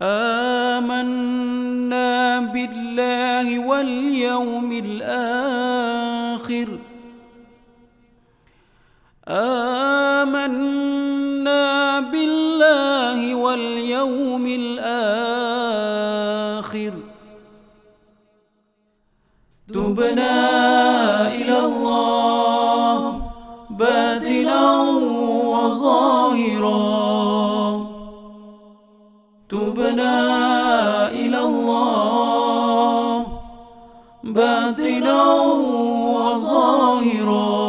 آمنا بالله واليوم الآخر آمنا بالله واليوم الآخر تبنا إلى الله باطنا وظاهرا تبنا إلى الله باطنا وظاهرا